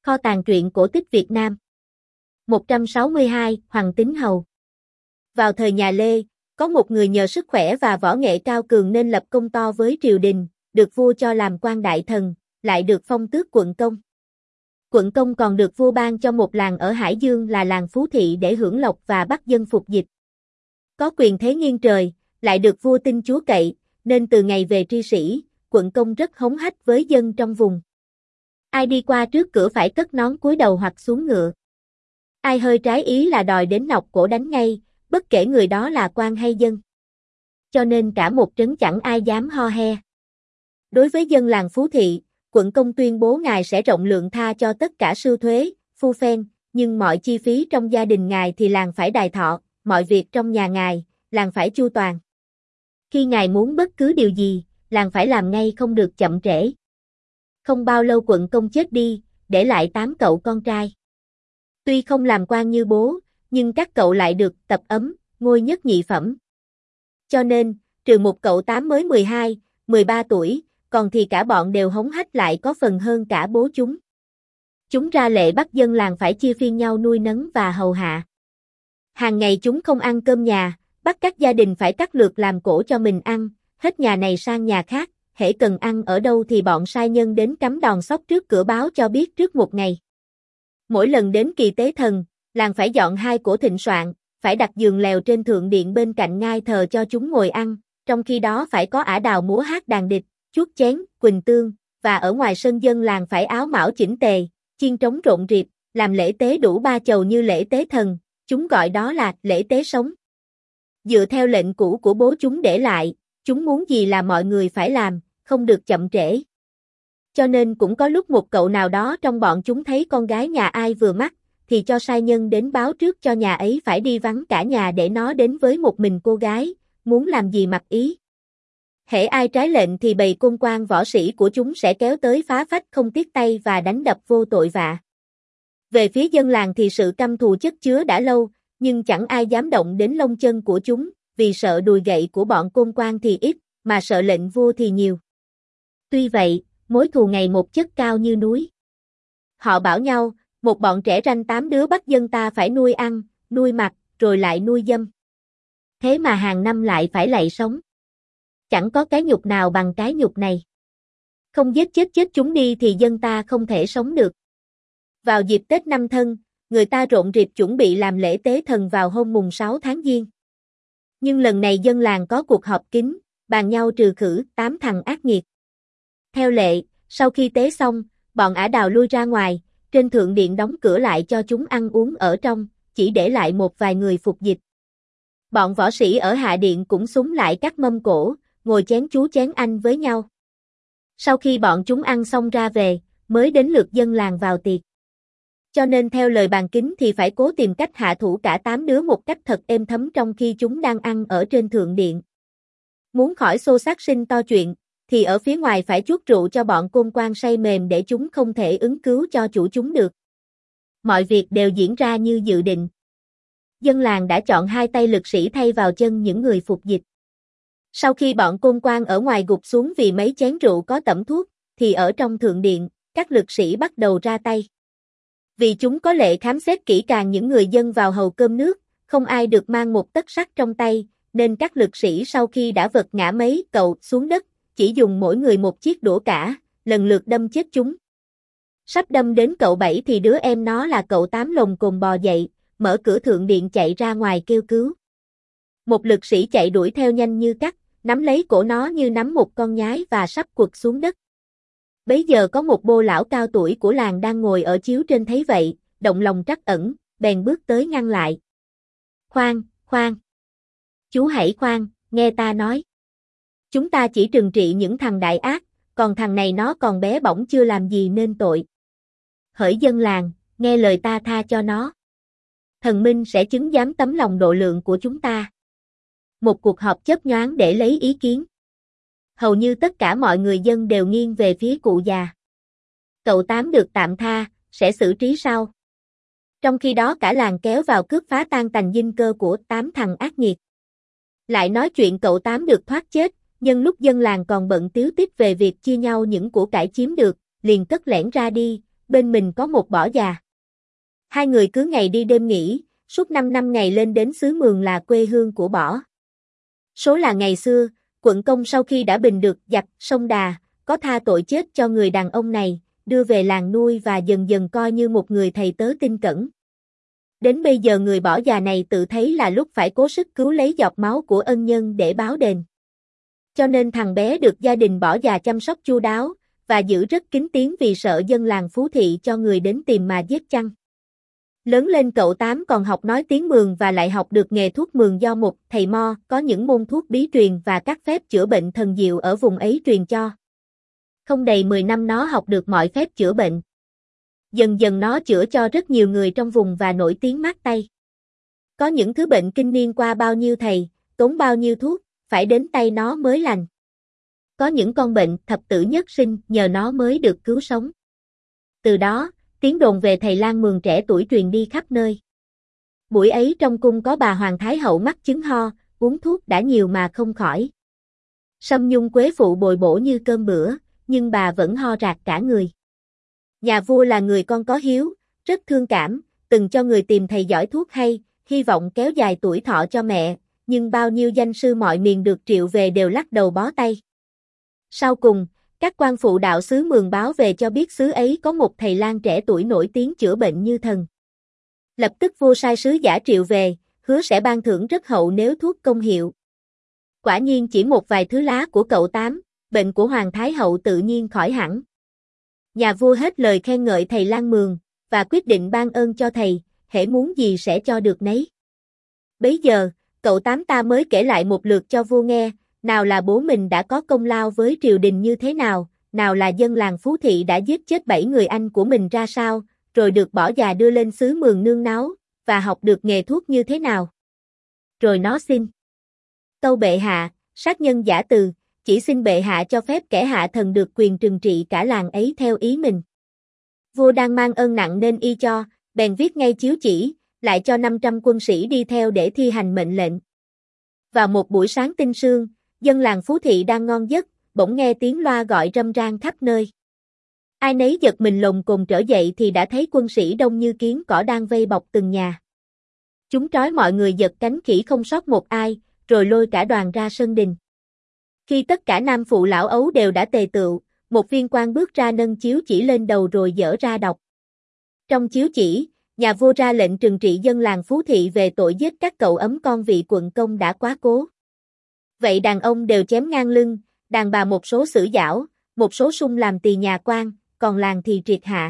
Kho tàng truyện cổ tích Việt Nam. 162, Hoàng Tín Hầu. Vào thời nhà Lê, có một người nhờ sức khỏe và võ nghệ cao cường nên lập công to với triều đình, được vua cho làm quan đại thần, lại được phong tước quận công. Quận công còn được vua ban cho một làng ở Hải Dương là làng Phú Thị để hưởng lộc và bắt dân phục dịch. Có quyền thế nghiêng trời, lại được vua tin chúa cậy, nên từ ngày về tri sĩ, quận công rất hống hách với dân trong vùng. Ai đi qua trước cửa phải cất nón cúi đầu hoặc xuống ngựa. Ai hơi trái ý là đòi đến nọc cổ đánh ngay, bất kể người đó là quan hay dân. Cho nên cả một trấn chẳng ai dám ho he. Đối với dân làng Phú Thị, quận công tuyên bố ngài sẽ rộng lượng tha cho tất cả sưu thuế, phu phen, nhưng mọi chi phí trong gia đình ngài thì làng phải đài thọ, mọi việc trong nhà ngài, làng phải chu toàn. Khi ngài muốn bất cứ điều gì, làng phải làm ngay không được chậm trễ. Không bao lâu quận công chết đi, để lại 8 cậu con trai. Tuy không làm quan như bố, nhưng các cậu lại được tập ấm, ngôi nhất nhị phẩm. Cho nên, trừ một cậu 8 mới 12, 13 tuổi, còn thì cả bọn đều hống hách lại có phần hơn cả bố chúng. Chúng ra lệ bắt dân làng phải chia phiên nhau nuôi nấng và hầu hạ. Hàng ngày chúng không ăn cơm nhà, bắt các gia đình phải cắt lượt làm cỗ cho mình ăn, hết nhà này sang nhà khác, hễ cần ăn ở đâu thì bọn sai nhân đến cắm đòn sóc trước cửa báo cho biết trước một ngày. Mỗi lần đến kỳ tế thần, làng phải dọn 2 cỗ thịnh soạn, phải đặt giường lèo trên thượng điện bên cạnh ngai thờ cho chúng ngồi ăn, trong khi đó phải có ả đào múa hát đàn địch, chuốt chén, quỳnh tương, và ở ngoài sân dân làng phải áo mão chỉnh tề, chiên trống rộn rịp, làm lễ tế đủ 3 chầu như lễ tế thần, chúng gọi đó là lễ tế sống. Dựa theo lệnh cũ của bố chúng để lại, chúng muốn gì là mọi người phải làm, không được chậm trễ. Cho nên cũng có lúc một cậu nào đó trong bọn chúng thấy con gái nhà ai vừa mắt, thì cho sai nhân đến báo trước cho nhà ấy phải đi vắng cả nhà để nó đến với một mình cô gái, muốn làm gì mặc ý. Hễ ai trái lệnh thì bầy côn quan võ sĩ của chúng sẽ kéo tới phá phách không tiếc tay và đánh đập vô tội vạ. Về phía dân làng thì sự căm thù chất chứa đã lâu, nhưng chẳng ai dám động đến lông chân của chúng, vì sợ đùi gậy của bọn côn quan thì ít, mà sợ lệnh vua thì nhiều. Tuy vậy, mối thù ngày một chất cao như núi. Họ bảo nhau, một bọn trẻ ranh 8 đứa bắt dân ta phải nuôi ăn, nuôi mặc, rồi lại nuôi dâm. Thế mà hàng năm lại phải lạy sống. Chẳng có cái nhục nào bằng cái nhục này. Không giết chết chúng đi thì dân ta không thể sống được. Vào dịp Tết năm Thân, người ta rộn rịp chuẩn bị làm lễ tế thần vào hôm mùng 6 tháng Giêng. Nhưng lần này dân làng có cuộc họp kín, bàn nhau trừ khử 8 thằng ác nghiệt. Theo lệ, sau khi tế xong, bọn ả đào lui ra ngoài, trên thượng điện đóng cửa lại cho chúng ăn uống ở trong, chỉ để lại một vài người phục dịch. Bọn võ sĩ ở hạ điện cũng xúm lại các mâm cỗ, ngồi chén chú chén anh với nhau. Sau khi bọn chúng ăn xong ra về, mới đến lượt dân làng vào tiệc. Cho nên theo lời bàn kính thì phải cố tìm cách hạ thủ cả 8 đứa một cách thật êm thấm trong khi chúng đang ăn ở trên thượng điện. Muốn khỏi xô xát sinh to chuyện, thì ở phía ngoài phải chuốt rượu cho bọn côn quan say mềm để chúng không thể ứng cứu cho chủ chúng được. Mọi việc đều diễn ra như dự định. Dân làng đã chọn 2 tay lực sĩ thay vào chân những người phục dịch. Sau khi bọn côn quan ở ngoài gục xuống vì mấy chén rượu có tẩm thuốc, thì ở trong thượng điện, các lực sĩ bắt đầu ra tay. Vì chúng có lệ khám xét kỹ càng những người dân vào hầu cơm nước, không ai được mang một tấc sắt trong tay, nên các lực sĩ sau khi đã vật ngã mấy cậu xuống đất, chỉ dùng mỗi người một chiếc đũa cả, lần lượt đâm chết chúng. Sắp đâm đến cậu 7 thì đứa em nó là cậu 8 lồm cồm bò dậy, mở cửa thượng điện chạy ra ngoài kêu cứu. Một lực sĩ chạy đuổi theo nhanh như cắt, nắm lấy cổ nó như nắm một con nhái và sắp quật xuống đất. Bấy giờ có một bô lão cao tuổi của làng đang ngồi ở chiếu trên thấy vậy, động lòng trắc ẩn, bèn bước tới ngăn lại. Khoan, khoan. Chú hãy khoan, nghe ta nói. Chúng ta chỉ trừng trị những thằng đại ác, còn thằng này nó còn bé bỏng chưa làm gì nên tội. Hỡi dân làng, nghe lời ta tha cho nó. Thần minh sẽ chứng giám tấm lòng độ lượng của chúng ta. Một cuộc họp chớp nhoáng để lấy ý kiến. Hầu như tất cả mọi người dân đều nghiêng về phía cụ già. Cậu 8 được tạm tha, sẽ xử trí sau. Trong khi đó cả làng kéo vào cướp phá tan tành dinh cơ của 8 thằng ác nghiệt. Lại nói chuyện cậu 8 được thoát chết, nhân lúc dân làng còn bận tíu tít về việc chia nhau những của cải chiếm được, liền cất lẻn ra đi, bên mình có một bỏ già. Hai người cứ ngày đi đêm nghỉ, suốt 5 năm ngày lên đến xứ Mường là quê hương của bỏ. Số là ngày xưa, quận công sau khi đã bình được giặc sông Đà, có tha tội chết cho người đàn ông này, đưa về làng nuôi và dần dần coi như một người thầy tớ tin cẩn. Đến bây giờ người bỏ già này tự thấy là lúc phải cố sức cứu lấy giọt máu của ân nhân để báo đền. Cho nên thằng bé được gia đình bỏ già chăm sóc chu đáo, và giữ rất kín tiếng vì sợ dân làng Phú Thị cho người đến tìm mà giết chăng. Lớn lên cậu Tám còn học nói tiếng Mường và lại học được nghề thuốc Mường do một thầy Mo có những môn thuốc bí truyền và các phép chữa bệnh thần diệu ở vùng ấy truyền cho. Không đầy 10 năm nó học được mọi phép chữa bệnh. Dần dần nó chữa cho rất nhiều người trong vùng và nổi tiếng mát tay. Có những thứ bệnh kinh niên qua bao nhiêu thầy, tốn bao nhiêu thuốc, phải đến tay nó mới lành. Có những con bệnh thập tử nhất sinh nhờ nó mới được cứu sống. Từ đó, tiếng đồn về thầy lang Mường trẻ tuổi truyền đi khắp nơi. Buổi ấy trong cung có bà Hoàng Thái Hậu mắc chứng ho, uống thuốc đã nhiều mà không khỏi. Sâm nhung quế phụ bồi bổ như cơm bữa, nhưng bà vẫn ho rạc cả người. Nhà vua là người con có hiếu, rất thương cảm, từng cho người tìm thầy giỏi thuốc hay, hy vọng kéo dài tuổi thọ cho mẹ, nhưng bao nhiêu danh sư mọi miền được triệu về đều lắc đầu bó tay. Sau cùng, các quan phụ đạo xứ Mường báo về cho biết xứ ấy có một thầy lang trẻ tuổi nổi tiếng chữa bệnh như thần. Lập tức vua sai sứ giả triệu về, hứa sẽ ban thưởng rất hậu nếu thuốc công hiệu. Quả nhiên chỉ một vài thứ lá của cậu Tám, bệnh của Hoàng Thái Hậu tự nhiên khỏi hẳn. Nhà vua hết lời khen ngợi thầy lang Mường, và quyết định ban ơn cho thầy, hễ muốn gì sẽ cho được nấy. Bấy giờ, cậu Tám ta mới kể lại một lượt cho vua nghe, nào là bố mình đã có công lao với triều đình như thế nào là dân làng Phú Thị đã giết chết 7 người anh của mình ra sao, rồi được bỏ già đưa lên xứ Mường nương náu, và học được nghề thuốc như thế nào. Rồi nó xin: Tâu bệ hạ, sát nhân giả từ, chỉ xin bệ hạ cho phép kẻ hạ thần được quyền trừng trị cả làng ấy theo ý mình. Vua đang mang ơn nặng nên y cho, bèn viết ngay chiếu chỉ, lại cho 500 quân sĩ đi theo để thi hành mệnh lệnh. Vào một buổi sáng tinh sương, dân làng Phú Thị đang ngon giấc, bỗng nghe tiếng loa gọi râm ran khắp nơi. Ai nấy giật mình lồm cồm trở dậy thì đã thấy quân sĩ đông như kiến cỏ đang vây bọc từng nhà. Chúng trói mọi người giật cánh khỉ không sót một ai, rồi lôi cả đoàn ra sân đình. Khi tất cả nam phụ lão ấu đều đã tề tựu, một viên quan bước ra nâng chiếu chỉ lên đầu rồi dở ra đọc. Trong chiếu chỉ, nhà vua ra lệnh trừng trị dân làng Phú Thị về tội giết các cậu ấm con vị quận công đã quá cố. Vậy đàn ông đều chém ngang lưng, đàn bà một số xử giảo, một số sung làm tỳ nhà quan, còn làng thì triệt hạ.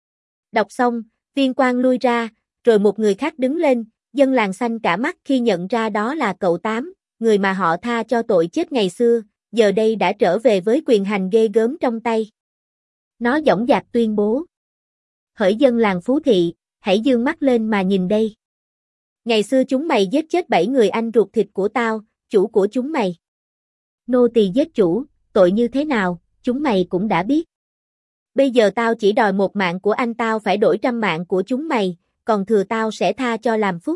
Đọc xong, viên quan lui ra, rồi một người khác đứng lên, dân làng xanh cả mắt khi nhận ra đó là cậu Tám, người mà họ tha cho tội chết ngày xưa, giờ đây đã trở về với quyền hành ghê gớm trong tay. Nó dõng dạc tuyên bố: Hỡi dân làng Phú Thị, hãy dương mắt lên mà nhìn đây. Ngày xưa chúng mày giết chết 7 người anh ruột thịt của tao, chủ của chúng mày. Nô tỳ giết chủ, tội như thế nào, chúng mày cũng đã biết. Bây giờ tao chỉ đòi một mạng của anh tao phải đổi 100 mạng của chúng mày, còn thừa tao sẽ tha cho làm phúc.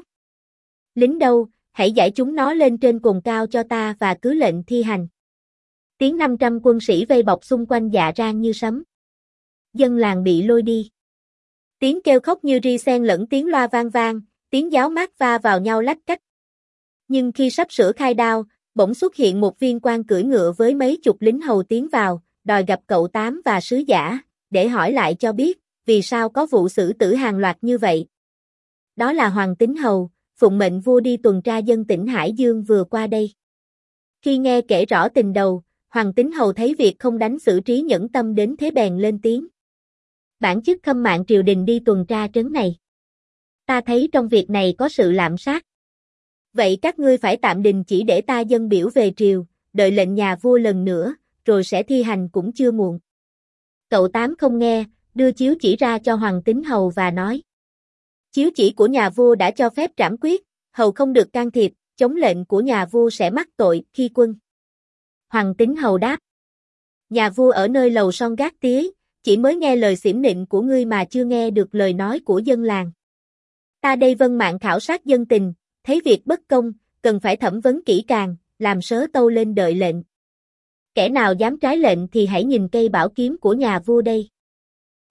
Lính đâu, hãy giải chúng nó lên trên cồn cao cho ta và cứ lệnh thi hành. Tiếng 500 quân sĩ vây bọc xung quanh dạ rang như sấm. Dân làng bị lôi đi. Tiếng kêu khóc như ri xen lẫn tiếng loa vang vang, tiếng giáo mát va vào nhau lách cách. Nhưng khi sắp sửa khai đao, bỗng xuất hiện một viên quan cưỡi ngựa với mấy chục lính hầu tiến vào, đòi gặp cậu Tám và sứ giả, để hỏi lại cho biết, vì sao có vụ xử tử hàng loạt như vậy. Đó là Hoàng Tín Hầu, phụng mệnh vua đi tuần tra dân tỉnh Hải Dương vừa qua đây. Khi nghe kể rõ tình đầu, Hoàng Tín Hầu thấy việc không đánh xử trí nhẫn tâm đến thế bèn lên tiếng: Bản chức khâm mạng triều đình đi tuần tra trấn này. Ta thấy trong việc này có sự lạm sát. Vậy các ngươi phải tạm đình chỉ để ta dâng biểu về triều, đợi lệnh nhà vua lần nữa, rồi sẽ thi hành cũng chưa muộn. Cậu Tám không nghe, đưa chiếu chỉ ra cho Hoàng Tín Hầu và nói: Chiếu chỉ của nhà vua đã cho phép trảm quyết, hầu không được can thiệp, chống lệnh của nhà vua sẽ mắc tội khi quân. Hoàng Tín Hầu đáp: Nhà vua ở nơi lầu son gác tía, chỉ mới nghe lời xỉm nịnh của ngươi mà chưa nghe được lời nói của dân làng. Ta đây vân mạng khảo sát dân tình, thấy việc bất công, cần phải thẩm vấn kỹ càng, làm sớ tâu lên đợi lệnh. Kẻ nào dám trái lệnh thì hãy nhìn cây bảo kiếm của nhà vua đây.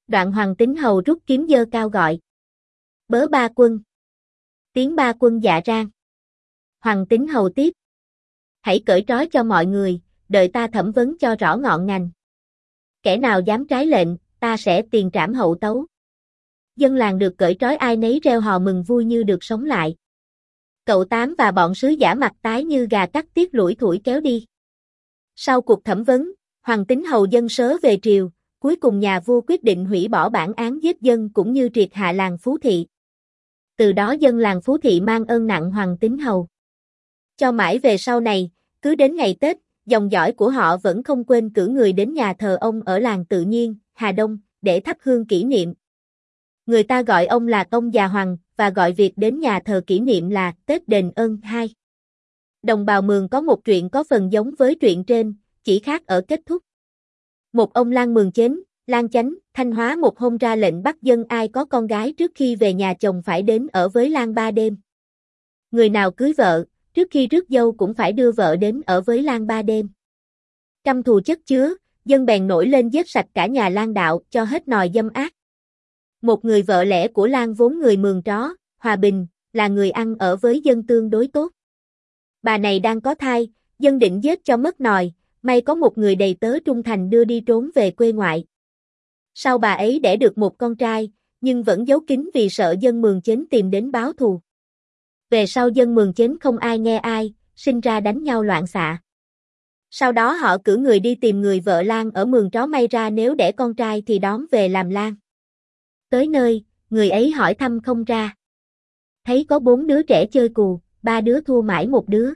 Đoạn Hoàng Tín Hầu rút kiếm giơ cao gọi. Bớ ba quân. Tiếng ba quân dạ rang. Hoàng Tín Hầu tiếp. Hãy cởi trói cho mọi người, đợi ta thẩm vấn cho rõ ngọn ngành. Kẻ nào dám trái lệnh, ta sẽ tiền trảm hậu tấu. Dân làng được cởi trói ai nấy reo hò mừng vui như được sống lại. Cậu Tám và bọn sứ giả mặt tái như gà cắt tiết lủi thủi kéo đi. Sau cuộc thẩm vấn, Hoàng Tín Hầu dâng sớ về triều, cuối cùng nhà vua quyết định hủy bỏ bản án giết dân cũng như triệt hạ làng Phú Thị. Từ đó dân làng Phú Thị mang ơn nặng Hoàng Tín Hầu. Cho mãi về sau này, cứ đến ngày Tết, dòng dõi của họ vẫn không quên cử người đến nhà thờ ông ở làng Tự Nhiên, Hà Đông, để thắp hương kỷ niệm. Người ta gọi ông là Công Già Hoàng, và gọi việc đến nhà thờ kỷ niệm là Tết Đền Ơn 2. Đồng bào Mường có một chuyện có phần giống với chuyện trên, chỉ khác ở kết thúc. Một ông lang Mường Chến, lang Chánh, Thanh Hóa một hôm ra lệnh bắt dân ai có con gái trước khi về nhà chồng phải đến ở với lang 3 đêm. Người nào cưới vợ, trước khi rước dâu cũng phải đưa vợ đến ở với lang 3 đêm. Căm thù chất chứa, dân bèn nổi lên giết sạch cả nhà lang đạo cho hết nòi dâm ác. Một người vợ lẽ của lang vốn người Mường Tró, Hòa Bình, là người ăn ở với dân tương đối tốt. Bà này đang có thai, dân định giết cho mất nòi, may có một người đầy tớ trung thành đưa đi trốn về quê ngoại. Sau bà ấy đẻ được một con trai, nhưng vẫn giấu kín vì sợ dân Mường Chến tìm đến báo thù. Về sau dân Mường Chến không ai nghe ai, sinh ra đánh nhau loạn xạ. Sau đó họ cử người đi tìm người vợ lang ở Mường Tró may ra nếu đẻ con trai thì đón về làm lang. Tới nơi, người ấy hỏi thăm không ra. Thấy có 4 đứa trẻ chơi cù, 3 đứa thua mãi một đứa.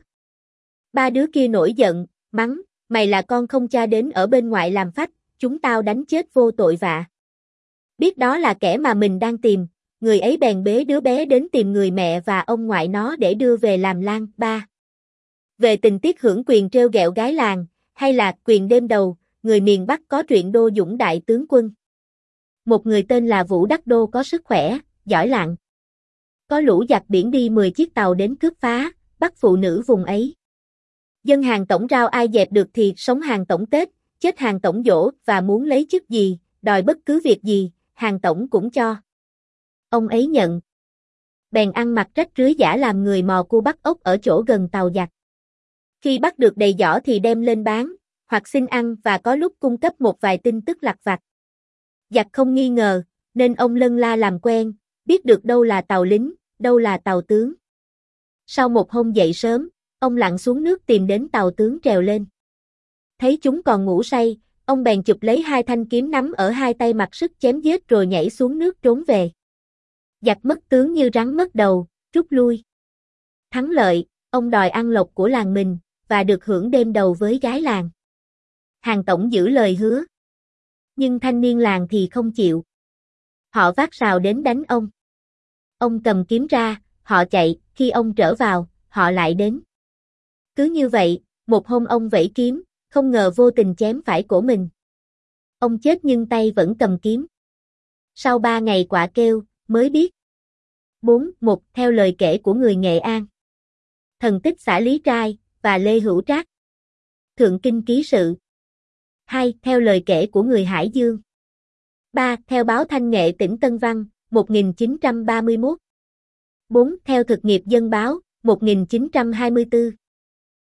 3 đứa kia nổi giận, mắng, mày là con không cha đến ở bên ngoài làm phách, chúng tao đánh chết vô tội vạ. Biết đó là kẻ mà mình đang tìm, người ấy bèn bế đứa bé đến tìm người mẹ và ông ngoại nó để đưa về làm lang. 3. Về tình tiết hưởng quyền trêu ghẹo gái làng, hay là quyền đêm đầu, người miền Bắc có truyện Đô Dũng đại tướng quân. Một người tên là Vũ Đắc Đô có sức khỏe, giỏi lặn. Có lũ giặc biển đi 10 chiếc tàu đến cướp phá, bắt phụ nữ vùng ấy. Dân hàng tổng rao ai dẹp được thì sống hàng tổng Tết, chết hàng tổng Giỗ và muốn lấy chức gì, đòi bất cứ việc gì, hàng tổng cũng cho. Ông ấy nhận. Bèn ăn mặc rách rưới giả làm người mò cua bắt ốc ở chỗ gần tàu giặc. Khi bắt được đầy giỏ thì đem lên bán, hoặc xin ăn và có lúc cung cấp một vài tin tức lặt vặt. Giặc không nghi ngờ, nên ông lân la làm quen, biết được đâu là tàu lính, đâu là tàu tướng. Sau một hôm dậy sớm, ông lặn xuống nước tìm đến tàu tướng trèo lên. Thấy chúng còn ngủ say, ông bèn chụp lấy 2 thanh kiếm nắm ở 2 tay mặc sức chém giết rồi nhảy xuống nước trốn về. Giặc mất tướng như rắn mất đầu, rút lui. Thắng lợi, ông đòi ăn lộc của làng mình, và được hưởng đêm đầu với gái làng. Hàng tổng giữ lời hứa. Nhưng thanh niên làng thì không chịu. Họ vác rào đến đánh ông. Ông cầm kiếm ra, họ chạy, khi ông trở vào, họ lại đến. Cứ như vậy, một hôm ông vẫy kiếm, không ngờ vô tình chém phải cổ mình. Ông chết nhưng tay vẫn cầm kiếm. Sau 3 ngày quạ kêu, mới biết. 4.1 Theo lời kể của người Nghệ An. Thần tích xã Lý Trai, và Lê Hữu Trác. Thượng Kinh Ký Sự. 2. Theo lời kể của người Hải Dương. 3. Theo báo Thanh Nghệ tỉnh Tân Văn, 1931. 4. Theo thực nghiệp dân báo, 1924.